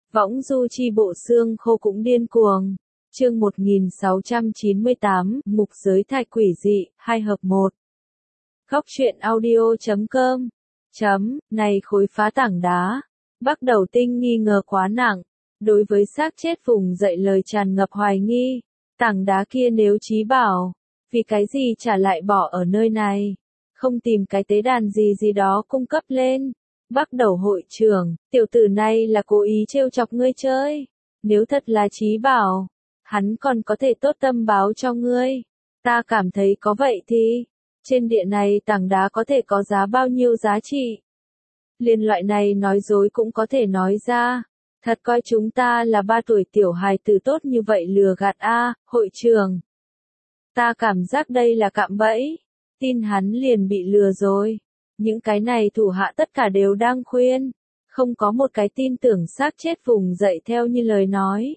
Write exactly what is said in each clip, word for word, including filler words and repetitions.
Võng du chi bộ xương khô cũng điên cuồng. Chương một nghìn sáu trăm chín mươi tám, mục giới thạch quỷ dị, hai hợp một. Góc truyện audio chấm com. Chấm, này khối phá tảng đá. Bắc Đầu Tinh nghi ngờ quá nặng. Đối với xác chết vùng dậy lời tràn ngập hoài nghi. Tảng đá kia nếu chí bảo, vì cái gì trả lại bỏ ở nơi này? Không tìm cái tế đàn gì gì đó cung cấp lên. Bắc Đầu hội trưởng, tiểu tử này là cố ý trêu chọc ngươi chơi. Nếu thật là chí bảo, hắn còn có thể tốt tâm báo cho ngươi. Ta cảm thấy có vậy thì, trên địa này tảng đá có thể có giá bao nhiêu giá trị. Liên loại này nói dối cũng có thể nói ra. Thật coi chúng ta là ba tuổi tiểu hài tử tốt như vậy lừa gạt a, hội trưởng. Ta cảm giác đây là cạm bẫy. Tin hắn liền bị lừa rồi. Những cái này thủ hạ tất cả đều đang khuyên. Không có một cái tin tưởng xác chết vùng dậy theo như lời nói.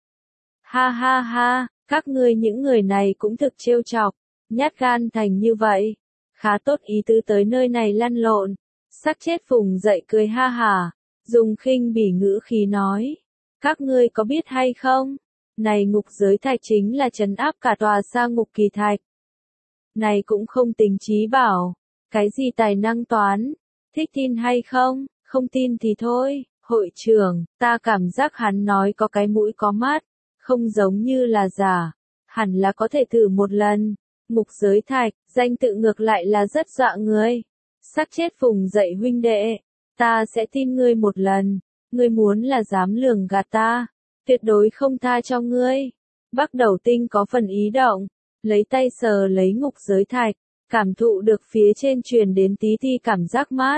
Ha ha ha, các ngươi những người này cũng thực trêu chọc. Nhát gan thành như vậy. Khá tốt ý tứ tới nơi này lăn lộn. Xác chết vùng dậy cười ha hả. Dùng khinh bỉ ngữ khí nói. Các ngươi có biết hay không? Này ngục giới thạch chính là trấn áp cả tòa sa ngục kỳ thạch. Này cũng không tính chí bảo. Cái gì tài năng toán? Thích tin hay không? Không tin thì thôi. Hội trưởng, ta cảm giác hắn nói có cái mũi có mắt. Không giống như là giả. Hẳn là có thể thử một lần. Ngục giới thạch, danh tự ngược lại là rất dọa người. Xác chết vùng dậy huynh đệ. Ta sẽ tin ngươi một lần. Ngươi muốn là dám lường gạt ta. Tuyệt đối không tha cho ngươi. Bắc Đầu Tinh có phần ý động. Lấy tay sờ lấy ngục giới thạch. Cảm thụ được phía trên truyền đến tí ti cảm giác mát.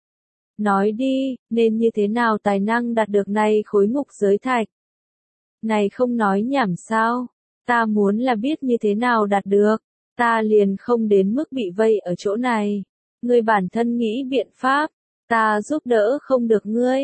Nói đi, nên như thế nào tài năng đạt được này khối ngục giới thạch? Này không nói nhảm sao? Ta muốn là biết như thế nào đạt được. Ta liền không đến mức bị vây ở chỗ này. Ngươi bản thân nghĩ biện pháp. Ta giúp đỡ không được ngươi.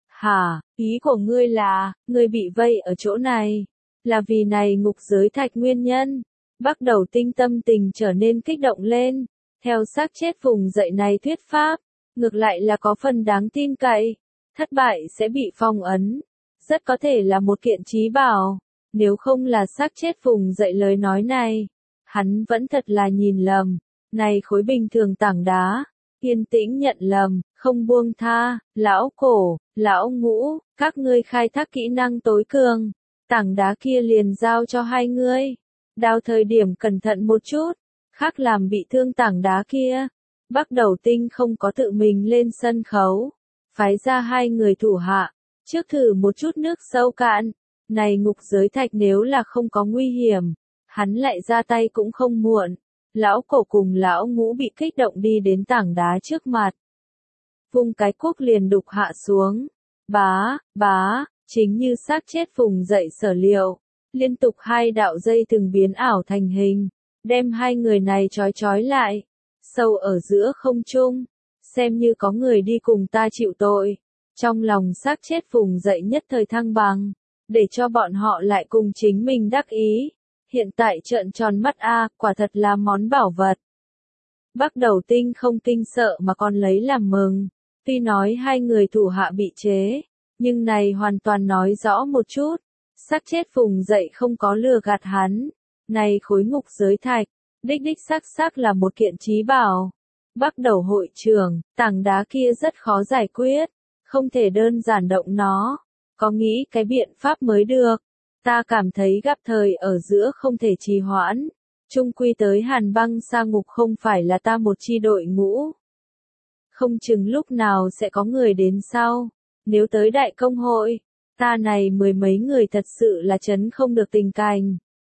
Hả, ý của ngươi là, ngươi bị vây ở chỗ này. Là vì này ngục giới thạch nguyên nhân. Bắc Đầu Tinh tâm tình trở nên kích động lên. Theo xác chết vùng dậy này thuyết pháp. Ngược lại là có phần đáng tin cậy. Thất bại sẽ bị phong ấn. Rất có thể là một kiện chí bảo. Nếu không là xác chết vùng dậy lời nói này. Hắn vẫn thật là nhìn lầm. Này khối bình thường tảng đá. Yên tĩnh nhận lầm, không buông tha, lão cổ, lão ngũ, các ngươi khai thác kỹ năng tối cường. Tảng đá kia liền giao cho hai ngươi. Đào thời điểm cẩn thận một chút, khác làm bị thương tảng đá kia. Bắc Đầu Tinh không có tự mình lên sân khấu. Phái ra hai người thủ hạ, trước thử một chút nước sâu cạn. Này ngục giới thạch nếu là không có nguy hiểm, hắn lại ra tay cũng không muộn. Lão cổ cùng lão ngũ bị kích động đi đến tảng đá trước mặt. Vung cái cuốc liền đục hạ xuống. Bá, bá, chính như xác chết vùng dậy sở liệu. Liên tục hai đạo dây từng biến ảo thành hình. Đem hai người này trói trói lại. Sâu ở giữa không trung. Xem như có người đi cùng ta chịu tội. Trong lòng xác chết vùng dậy nhất thời thăng bằng. Để cho bọn họ lại cùng chính mình đắc ý. Hiện tại trợn tròn mắt a, quả thật là món bảo vật. Bắc Đầu Tinh không kinh sợ mà còn lấy làm mừng. Tuy nói hai người thủ hạ bị chế, nhưng này hoàn toàn nói rõ một chút. Xác chết vùng dậy không có lừa gạt hắn. Này khối ngục giới thạch, đích đích xác xác là một kiện chí bảo. Bắc Đầu hội trưởng, tảng đá kia rất khó giải quyết. Không thể đơn giản động nó. Có nghĩ cái biện pháp mới được. Ta cảm thấy gặp thời ở giữa không thể trì hoãn. Trung quy tới Hàn Băng sa ngục không phải là ta một chi đội ngũ. Không chừng lúc nào sẽ có người đến sau. Nếu tới đại công hội, ta này mười mấy người thật sự là chấn không được tình cảnh.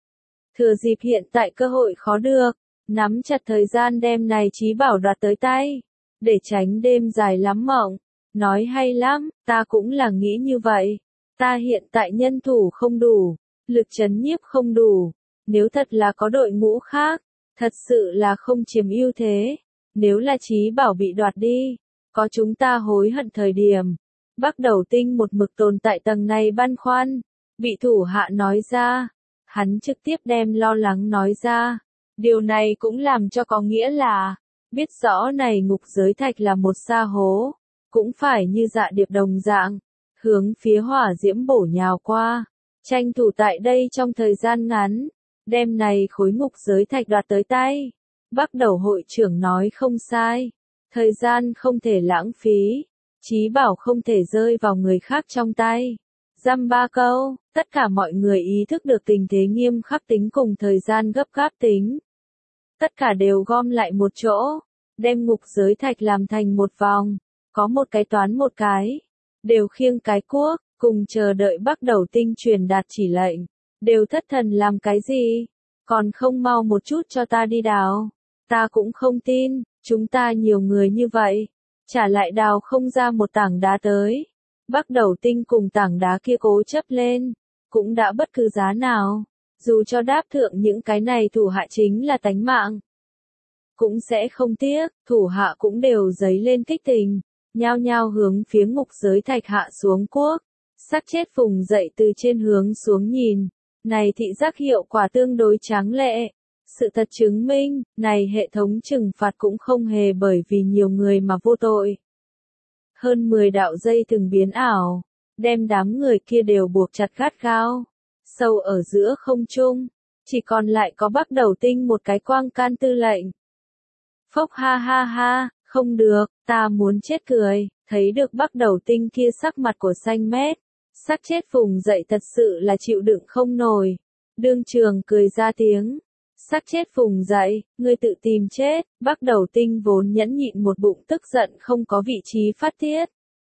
Thừa dịp hiện tại cơ hội khó được, nắm chặt thời gian đem này chí bảo đoạt tới tay. Để tránh đêm dài lắm mộng. Nói hay lắm, ta cũng là nghĩ như vậy. Ta hiện tại nhân thủ không đủ, lực trấn nhiếp không đủ. Nếu thật là có đội ngũ khác, thật sự là không chiếm ưu thế. Nếu là chí bảo bị đoạt đi, có chúng ta hối hận thời điểm. Bắc Đầu Tinh một mực tồn tại tầng này băn khoăn. Bị thủ hạ nói ra, hắn trực tiếp đem lo lắng nói ra. Điều này cũng làm cho có nghĩa là, biết rõ này ngục giới thạch là một sa hố. Cũng phải như Dạ Điệp đồng dạng. hướng phía hỏa diễm bổ nhào qua, tranh thủ tại đây trong thời gian ngắn, đem này khối ngục giới thạch đoạt tới tay. Bắt đầu hội trưởng nói không sai, thời gian không thể lãng phí, chí bảo không thể rơi vào người khác trong tay. Dăm ba câu, tất cả mọi người ý thức được tình thế nghiêm khắc tính cùng thời gian gấp gáp tính. Tất cả đều gom lại một chỗ, đem ngục giới thạch làm thành một vòng, có một cái toán một cái, đều khiêng cái cuốc, cùng chờ đợi bắt đầu tinh truyền đạt chỉ lệnh, đều thất thần làm cái gì, còn không mau một chút cho ta đi đào, ta cũng không tin, chúng ta nhiều người như vậy, trả lại đào không ra một tảng đá tới. Bắt đầu tinh cùng tảng đá kia cố chấp lên, cũng đã bất cứ giá nào, dù cho đáp thượng những cái này thủ hạ chính là tánh mạng. Cũng sẽ không tiếc, thủ hạ cũng đều giấy lên kích tình, nhao nhao hướng phía ngục giới thạch hạ xuống cuốc, xác chết phùng dậy từ trên hướng xuống nhìn, này thị giác hiệu quả tương đối tráng lệ. Sự thật chứng minh, này hệ thống trừng phạt cũng không hề bởi vì nhiều người mà vô tội. Hơn mười đạo dây từng biến ảo, đem đám người kia đều buộc chặt gắt gao, sâu ở giữa không trung, chỉ còn lại có bắt đầu tinh một cái quang can tư lệnh. Phốc ha ha ha, không được, ta muốn chết cười, thấy được bắt đầu tinh kia sắc mặt của xanh mét, sắc chết phùng dậy thật sự là chịu đựng không nổi, đương trường cười ra tiếng. Sắc chết phùng dậy, ngươi tự tìm chết, bắt đầu tinh vốn nhẫn nhịn một bụng tức giận không có vị trí phát tiết.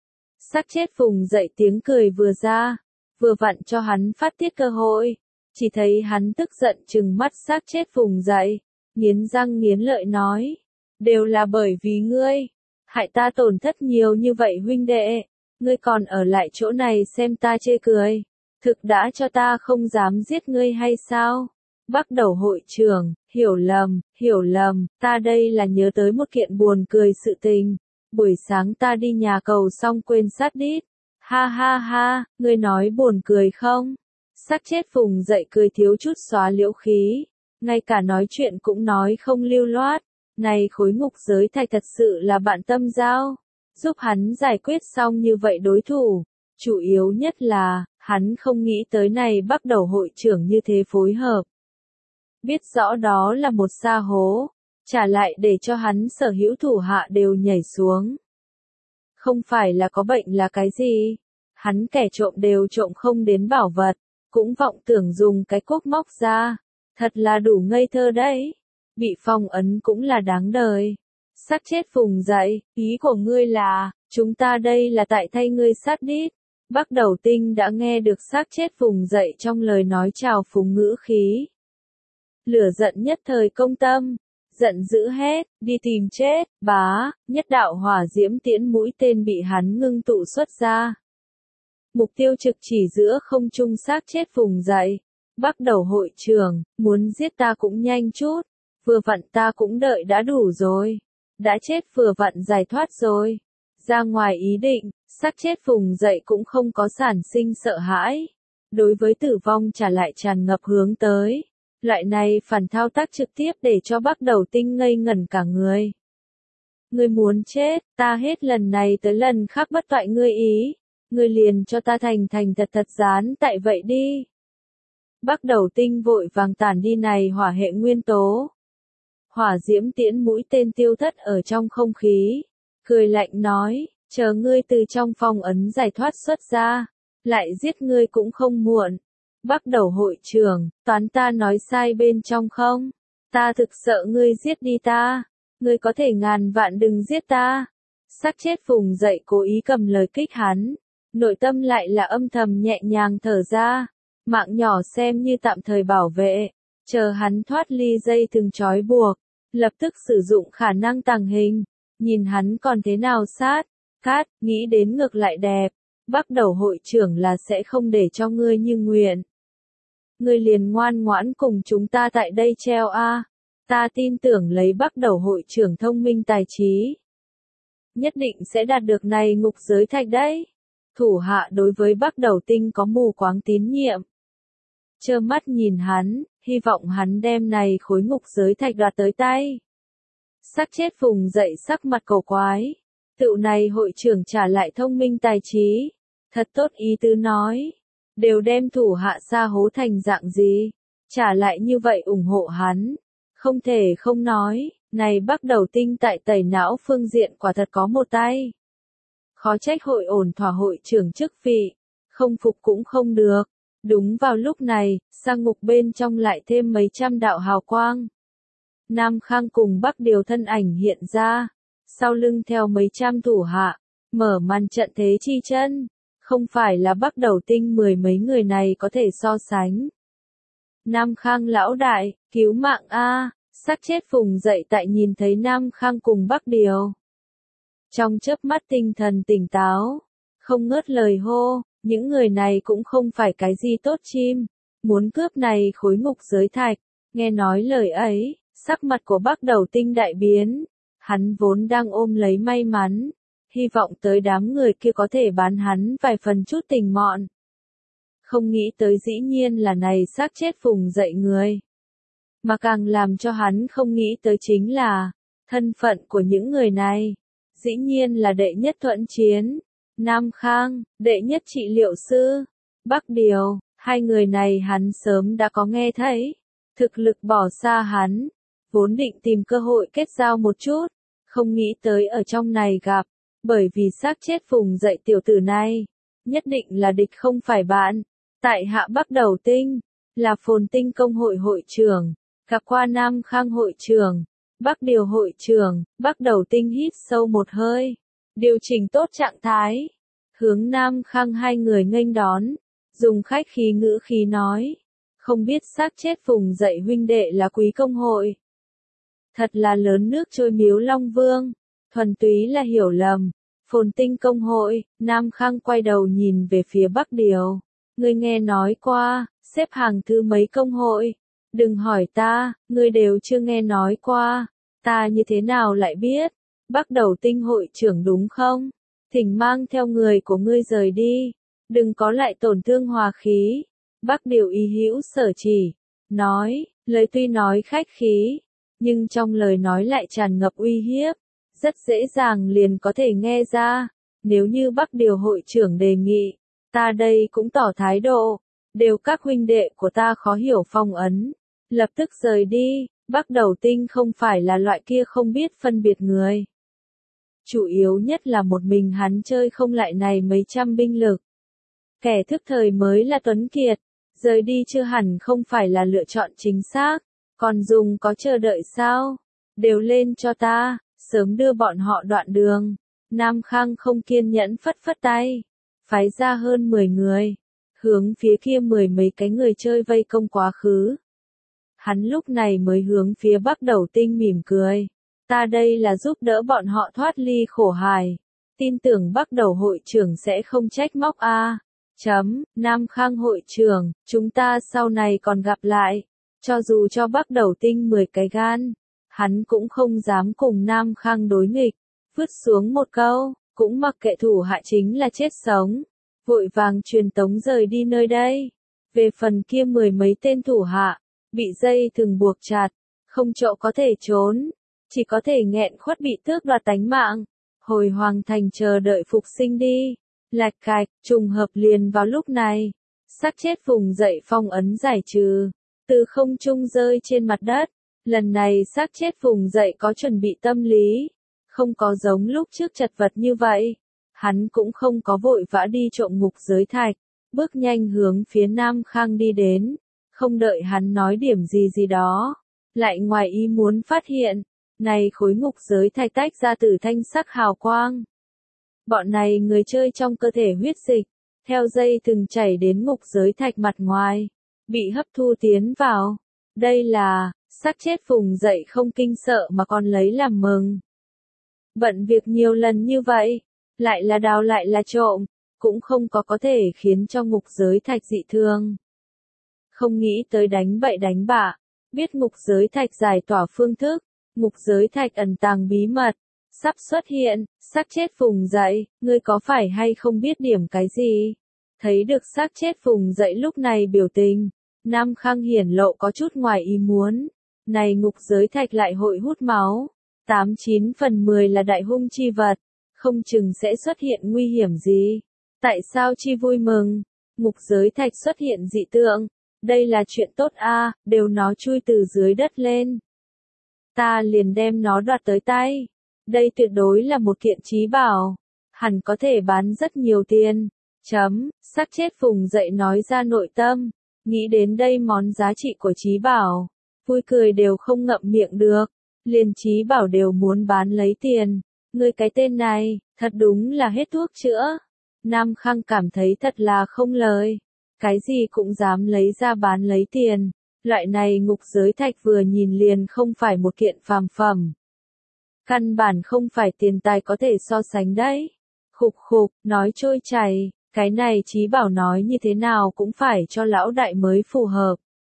Sắc chết phùng dậy tiếng cười vừa ra, vừa vặn cho hắn phát tiết cơ hội, chỉ thấy hắn tức giận trừng mắt sắc chết phùng dậy, nghiến răng nghiến lợi nói, đều là bởi vì ngươi, hại ta tổn thất nhiều như vậy huynh đệ, ngươi còn ở lại chỗ này xem ta chê cười, thực đã cho ta không dám giết ngươi hay sao? Bắt đầu hội trưởng, hiểu lầm, hiểu lầm, ta đây là nhớ tới một kiện buồn cười sự tình. Buổi sáng ta đi nhà cầu xong quên sát đít. Ha ha ha, ngươi nói buồn cười không? Sắc chết phùng dậy cười thiếu chút xóa liễu khí. Ngay cả nói chuyện cũng nói không lưu loát. Này khối ngục giới thạch thật sự là bạn tâm giao. Giúp hắn giải quyết xong như vậy đối thủ. Chủ yếu nhất là, hắn không nghĩ tới này bắt đầu hội trưởng như thế phối hợp. Biết rõ đó là một sa hố, trả lại để cho hắn sở hữu thủ hạ đều nhảy xuống. Không phải là có bệnh là cái gì, hắn kẻ trộm đều trộm không đến bảo vật, cũng vọng tưởng dùng cái cuốc móc ra, thật là đủ ngây thơ đấy, bị phong ấn cũng là đáng đời. Sắc chết phùng dậy, ý của ngươi là, chúng ta đây là tại thay ngươi sát đít. Bắt đầu tinh đã nghe được sắc chết phùng dậy trong lời nói chào phúng ngữ khí. Lửa giận nhất thời công tâm, giận dữ hét, đi tìm chết, bá, nhất đạo hỏa diễm tiễn mũi tên bị hắn ngưng tụ xuất ra. Mục tiêu trực chỉ giữa không trung xác chết phùng dậy, bắt đầu hội trường, muốn giết ta cũng nhanh chút, vừa vặn ta cũng đợi đã đủ rồi, đã chết vừa vặn giải thoát rồi. Ra ngoài ý định, xác chết phùng dậy cũng không có sản sinh sợ hãi, đối với tử vong trả lại tràn ngập hướng tới. Loại này phản thao tác trực tiếp để cho bắt đầu tinh ngây ngẩn cả người. Ngươi muốn chết, ta hết lần này tới lần khác bất toại ngươi ý, ngươi liền cho ta thành thành thật thật dán tại vậy đi. Bắt đầu tinh vội vàng tản đi này hỏa hệ nguyên tố. Hỏa diễm tiễn mũi tên tiêu thất ở trong không khí, cười lạnh nói, chờ ngươi từ trong phong ấn giải thoát xuất ra, lại giết ngươi cũng không muộn. Bắt đầu hội trưởng, toán ta nói sai bên trong không? Ta thực sợ ngươi giết đi ta. Ngươi có thể ngàn vạn đừng giết ta. Sắc chết phùng dậy cố ý cầm lời kích hắn. Nội tâm lại là âm thầm nhẹ nhàng thở ra. Mạng nhỏ xem như tạm thời bảo vệ. Chờ hắn thoát ly dây thừng trói buộc. Lập tức sử dụng khả năng tàng hình. Nhìn hắn còn thế nào sát. Cát, nghĩ đến ngược lại đẹp. Bắt đầu hội trưởng là sẽ không để cho ngươi như nguyện. Ngươi liền ngoan ngoãn cùng chúng ta tại đây treo a. Ta tin tưởng lấy bắt đầu hội trưởng thông minh tài trí. Nhất định sẽ đạt được này ngục giới thạch đấy. Thủ hạ đối với bắt đầu tinh có mù quáng tín nhiệm. Trơ mắt nhìn hắn, hy vọng hắn đem này khối ngục giới thạch đoạt tới tay. Sắc chết phùng dậy sắc mặt cầu quái. Tựu này hội trưởng trả lại thông minh tài trí. Thật tốt ý tứ nói. Đều đem thủ hạ xa hố thành dạng gì. Trả lại như vậy ủng hộ hắn. Không thể không nói, này Bắc Đầu Tinh tại tẩy não phương diện quả thật có một tay. Khó trách hội ổn thỏa hội trưởng chức vị. Không phục cũng không được. Đúng vào lúc này, sang ngục bên trong lại thêm mấy trăm đạo hào quang. Nam Khang cùng Bắc Điều thân ảnh hiện ra. Sau lưng theo mấy trăm thủ hạ. Mở màn trận thế chi chân. Không phải là Bắc Đầu Tinh mười mấy người này có thể so sánh. Nam Khang lão đại, cứu mạng a! Xác chết vùng dậy tại nhìn thấy Nam Khang cùng Bắc Điều. Trong chớp mắt tinh thần tỉnh táo, không ngớt lời hô, những người này cũng không phải cái gì tốt chim, muốn cướp này khối ngục giới thạch. Nghe nói lời ấy, sắc mặt của Bắc Đầu Tinh đại biến, hắn vốn đang ôm lấy may mắn, hy vọng tới đám người kia có thể bán hắn vài phần chút tình mọn. Không nghĩ tới dĩ nhiên là này xác chết vùng dậy người. Mà càng làm cho hắn không nghĩ tới chính là, thân phận của những người này, dĩ nhiên là đệ nhất thuận chiến, Nam Khang, đệ nhất trị liệu sư, Bắc Điều, hai người này hắn sớm đã có nghe thấy, thực lực bỏ xa hắn, vốn định tìm cơ hội kết giao một chút, không nghĩ tới ở trong này gặp, bởi vì xác chết vùng dậy tiểu tử này, nhất định là địch không phải bạn, tại hạ Bắc Đầu Tinh, là Phồn Tinh công hội hội trưởng. Gặp qua Nam Khang hội trưởng, Bắc Điều hội trưởng, Bắc Đầu Tinh hít sâu một hơi, điều chỉnh tốt trạng thái, hướng Nam Khang hai người nghênh đón, dùng khách khí ngữ khí nói, không biết xác chết vùng dậy huynh đệ là quý công hội. Thật là lớn nước trôi miếu Long Vương, thuần túy là hiểu lầm, Phồn Tinh công hội, Nam Khang quay đầu nhìn về phía Bắc Điều, ngươi nghe nói qua, xếp hàng thứ mấy công hội. Đừng hỏi ta, ngươi đều chưa nghe nói qua, ta như thế nào lại biết, Bắc Đầu Tinh hội trưởng đúng không? Thỉnh mang theo người của ngươi rời đi, đừng có lại tổn thương hòa khí. Bắc Điều ý hữu sở chỉ, nói, lời tuy nói khách khí, nhưng trong lời nói lại tràn ngập uy hiếp, rất dễ dàng liền có thể nghe ra, nếu như Bắc Điều hội trưởng đề nghị, ta đây cũng tỏ thái độ, đều các huynh đệ của ta khó hiểu phong ấn. Lập tức rời đi, Bắc Đầu Tinh không phải là loại kia không biết phân biệt người. Chủ yếu nhất là một mình hắn chơi không lại này mấy trăm binh lực. Kẻ thức thời mới là tuấn kiệt, rời đi chưa hẳn không phải là lựa chọn chính xác, còn dùng có chờ đợi sao? Đều lên cho ta, sớm đưa bọn họ đoạn đường. Nam Khang không kiên nhẫn phất phất tay, phái ra hơn mười người, hướng phía kia mười mấy cái người chơi vây công quá khứ. Hắn lúc này mới hướng phía Bắc Đầu Tinh mỉm cười. Ta đây là giúp đỡ bọn họ thoát ly khổ hài. Tin tưởng Bắc Đầu hội trưởng sẽ không trách móc a. À. Chấm, Nam Khang hội trưởng, chúng ta sau này còn gặp lại. Cho dù cho Bắc Đầu Tinh mười cái gan, hắn cũng không dám cùng Nam Khang đối nghịch. Vứt xuống một câu, cũng mặc kệ thủ hạ chính là chết sống. Vội vàng truyền tống rời đi nơi đây. Về phần kia mười mấy tên thủ hạ, bị dây thừng buộc chặt, không chỗ có thể trốn, chỉ có thể nghẹn khuất bị tước đoạt tánh mạng, hồi hoàng thành chờ đợi phục sinh đi. Lạch cạch, trùng hợp liền vào lúc này, xác chết vùng dậy phong ấn giải trừ, từ không trung rơi trên mặt đất, lần này xác chết vùng dậy có chuẩn bị tâm lý, không có giống lúc trước chật vật như vậy, hắn cũng không có vội vã đi trộm ngục giới thạch, bước nhanh hướng phía Nam Khang đi đến. Không đợi hắn nói điểm gì gì đó, lại ngoài ý muốn phát hiện, này khối ngục giới thạch tách ra từ thanh sắc hào quang. Bọn này người chơi trong cơ thể huyết dịch, theo dây thừng chảy đến ngục giới thạch mặt ngoài, bị hấp thu tiến vào. Đây là, xác chết vùng dậy không kinh sợ mà còn lấy làm mừng. Bận việc nhiều lần như vậy, lại là đào lại là trộm, cũng không có có thể khiến cho ngục giới thạch dị thương. Không nghĩ tới đánh bậy đánh bạ, biết ngục giới thạch giải tỏa phương thức, ngục giới thạch ẩn tàng bí mật, sắp xuất hiện, xác chết vùng dậy, ngươi có phải hay không biết điểm cái gì? Thấy được xác chết vùng dậy lúc này biểu tình, Nam Khang hiển lộ có chút ngoài ý muốn, này ngục giới thạch lại hội hút máu, tám chín phần mười là đại hung chi vật, không chừng sẽ xuất hiện nguy hiểm gì. Tại sao chi vui mừng? Ngục giới thạch xuất hiện dị tượng. Đây là chuyện tốt a, đều nó chui từ dưới đất lên. Ta liền đem nó đoạt tới tay. Đây tuyệt đối là một kiện trí bảo. Hẳn có thể bán rất nhiều tiền. Chấm, xác chết vùng dậy nói ra nội tâm. Nghĩ đến đây món giá trị của trí bảo. Vui cười đều không ngậm miệng được. Liền trí bảo đều muốn bán lấy tiền. Ngươi cái tên này, thật đúng là hết thuốc chữa. Nam Khang cảm thấy thật là không lời. Cái gì cũng dám lấy ra bán lấy tiền. Loại này ngục giới thạch vừa nhìn liền không phải một kiện phàm phẩm. Căn bản không phải tiền tài có thể so sánh đấy. Khục khục, nói trôi chảy, cái này trí bảo nói như thế nào cũng phải cho lão đại mới phù hợp.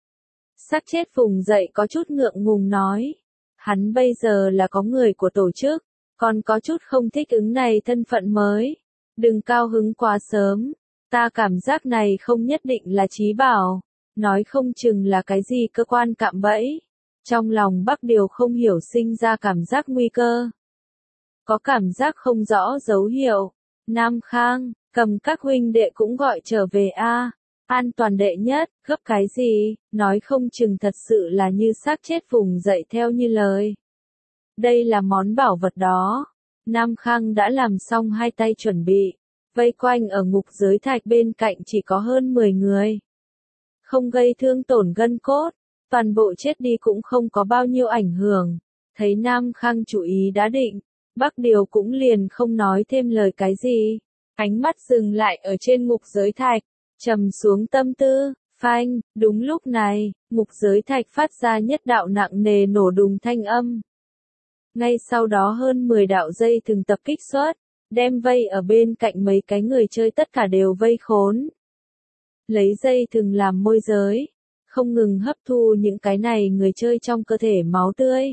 Xác chết vùng dậy có chút ngượng ngùng nói. Hắn bây giờ là có người của tổ chức, còn có chút không thích ứng này thân phận mới. Đừng cao hứng quá sớm, ta cảm giác này không nhất định là trí bảo, nói không chừng là cái gì cơ quan cạm bẫy. Trong lòng Bắc Điều không hiểu sinh ra cảm giác nguy cơ. Có cảm giác không rõ dấu hiệu. Nam Khang, cầm các huynh đệ cũng gọi trở về a. An toàn đệ nhất, gấp cái gì, nói không chừng thật sự là như xác chết vùng dậy theo như lời. Đây là món bảo vật đó. Nam Khang đã làm xong hai tay chuẩn bị. Vây quanh ở ngục giới thạch bên cạnh chỉ có hơn mười người. Không gây thương tổn gân cốt, toàn bộ chết đi cũng không có bao nhiêu ảnh hưởng. Thấy Nam Khang chủ ý đã định, Bắc Điều cũng liền không nói thêm lời cái gì. Ánh mắt dừng lại ở trên ngục giới thạch, trầm xuống tâm tư, phanh, đúng lúc này, ngục giới thạch phát ra nhất đạo nặng nề nổ đùng thanh âm. Ngay sau đó hơn mười đạo dây thừng tập kích xuất, đem vây ở bên cạnh mấy cái người chơi tất cả đều vây khốn. Lấy dây thừng làm môi giới, không ngừng hấp thu những cái này người chơi trong cơ thể máu tươi.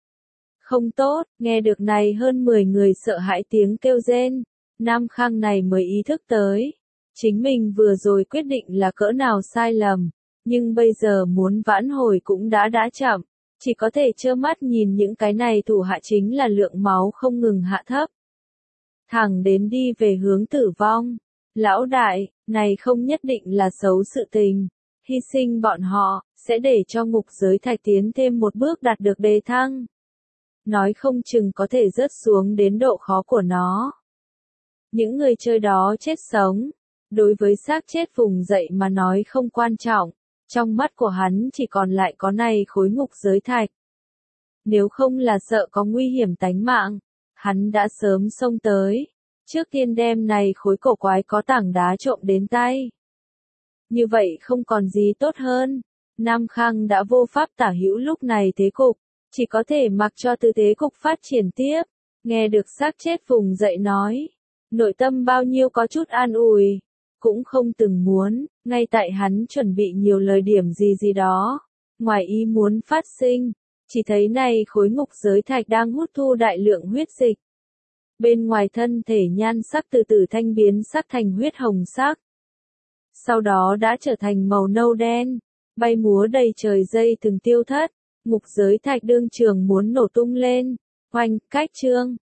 Không tốt, nghe được này hơn mười người sợ hãi tiếng kêu rên, Nam Khang này mới ý thức tới. Chính mình vừa rồi quyết định là cỡ nào sai lầm, nhưng bây giờ muốn vãn hồi cũng đã đã chậm, chỉ có thể trơ mắt nhìn những cái này thủ hạ chính là lượng máu không ngừng hạ thấp. Thẳng đến đi về hướng tử vong. Lão đại, này không nhất định là xấu sự tình. Hy sinh bọn họ, sẽ để cho ngục giới thạch tiến thêm một bước đạt được đề thăng. Nói không chừng có thể rớt xuống đến độ khó của nó. Những người chơi đó chết sống. Đối với xác chết vùng dậy mà nói không quan trọng. Trong mắt của hắn chỉ còn lại có này khối ngục giới thạch. Nếu không là sợ có nguy hiểm tánh mạng, hắn đã sớm xông tới. Trước tiên đem này khối cổ quái có tảng đá trộm đến tay. Như vậy không còn gì tốt hơn. Nam Khang đã vô pháp tả hữu lúc này thế cục, chỉ có thể mặc cho tư thế cục phát triển tiếp. Nghe được xác chết vùng dậy nói, nội tâm bao nhiêu có chút an ủi, cũng không từng muốn, ngay tại hắn chuẩn bị nhiều lời điểm gì gì đó, ngoài ý muốn phát sinh, chỉ thấy này khối ngục giới thạch đang hút thu đại lượng huyết dịch. Bên ngoài thân thể nhan sắc từ từ thanh biến sắc thành huyết hồng sắc. Sau đó đã trở thành màu nâu đen, bay múa đầy trời dây từng tiêu thất, ngục giới thạch đương trường muốn nổ tung lên. Oanh, cách trương,